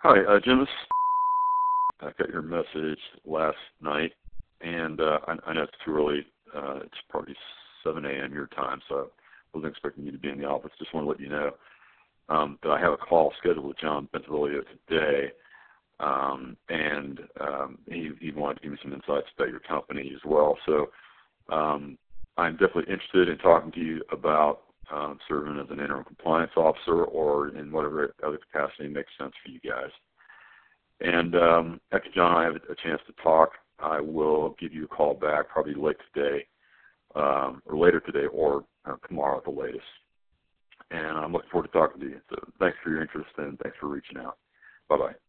Hi, Jim. I got your message last night, and I know it's too early. It's probably 7 a.m. your time, so I wasn't expecting you to be in the office. Just want to let you know that I have a call scheduled with John Bentivolio today, and he wanted to give me some insights about your company as well. So I'm definitely interested in talking to you about serving as an interim compliance officer or in whatever other capacity makes sense for you guys. And after John and I have a chance to talk, I will give you a call back probably late today, or later today, or tomorrow at the latest. And I'm looking forward to talking to you. So thanks for your interest and thanks for reaching out. Bye-bye.